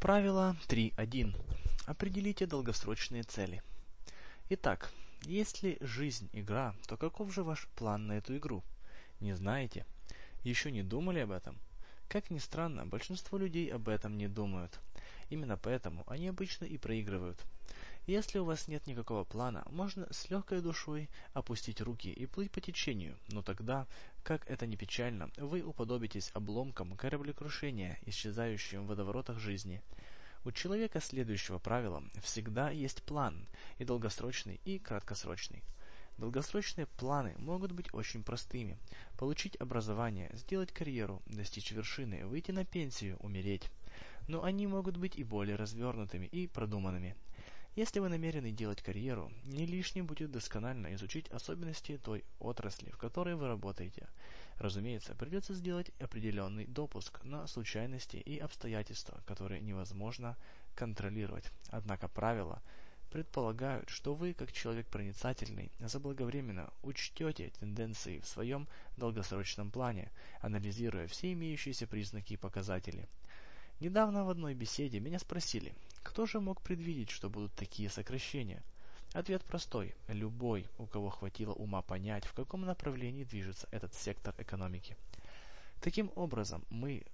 Правило 3.1. Определите долгосрочные цели. Итак, если жизнь игра, то каков же ваш план на эту игру? Не знаете? Еще не думали об этом? Как ни странно, большинство людей об этом не думают. Именно поэтому они обычно и проигрывают. Если у вас нет никакого плана, можно с легкой душой опустить руки и плыть по течению, но тогда, как это ни печально, вы уподобитесь обломкам кораблекрушения, исчезающим в водоворотах жизни. У человека следующего правила всегда есть план, и долгосрочный, и краткосрочный. Долгосрочные планы могут быть очень простыми. Получить образование, сделать карьеру, достичь вершины, выйти на пенсию, умереть. Но они могут быть и более развернутыми и продуманными. Если вы намерены делать карьеру, не лишним будет досконально изучить особенности той отрасли, в которой вы работаете. Разумеется, придется сделать определенный допуск на случайности и обстоятельства, которые невозможно контролировать. Однако правила предполагают, что вы, как человек проницательный, заблаговременно учтете тенденции в своем долгосрочном плане, анализируя все имеющиеся признаки и показатели. Недавно в одной беседе меня спросили, кто же мог предвидеть, что будут такие сокращения? Ответ простой. Любой, у кого хватило ума понять, в каком направлении движется этот сектор экономики. Таким образом,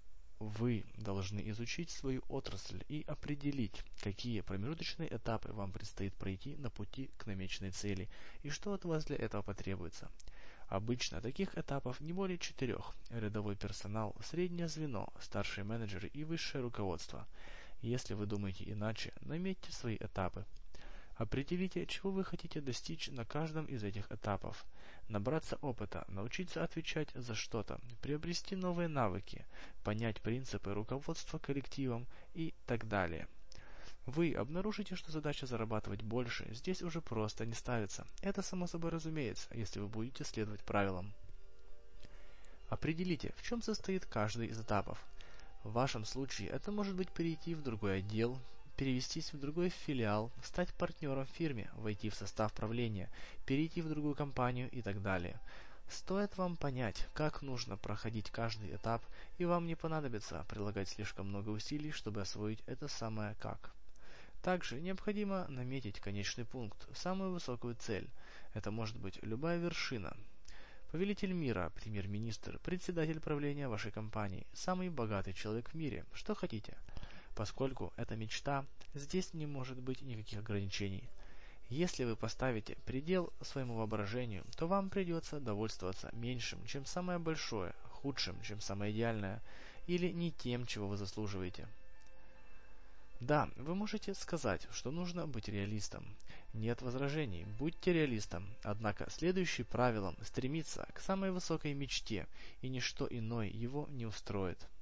вы должны изучить свою отрасль и определить, какие промежуточные этапы вам предстоит пройти на пути к намеченной цели и что от вас для этого потребуется. Обычно таких этапов не более 4: рядовой персонал, среднее звено, старшие менеджеры и высшее руководство. Если вы думаете иначе, наметьте свои этапы. Определите, чего вы хотите достичь на каждом из этих этапов. Набраться опыта, научиться отвечать за что-то, приобрести новые навыки, понять принципы руководства коллективом и так далее. Вы обнаружите, что задача зарабатывать больше здесь уже просто не ставится. Это само собой разумеется, если вы будете следовать правилам. Определите, в чем состоит каждый из этапов. В вашем случае это может быть перейти в другой отдел, перевестись в другой филиал, стать партнером в фирме, войти в состав правления, перейти в другую компанию и так далее. Стоит вам понять, как нужно проходить каждый этап, и вам не понадобится прилагать слишком много усилий, чтобы освоить это самое «как». Также необходимо наметить конечный пункт, самую высокую цель. Это может быть любая вершина. Повелитель мира, премьер-министр, председатель правления вашей компании, самый богатый человек в мире, что хотите. Поскольку это мечта, здесь не может быть никаких ограничений. Если вы поставите предел своему воображению, то вам придется довольствоваться меньшим, чем самое большое, худшим, чем самое идеальное, или не тем, чего вы заслуживаете. Да, вы можете сказать, что нужно быть реалистом. Нет возражений, будьте реалистом. Однако следующий правилом стремиться к самой высокой мечте, и ничто иное его не устроит.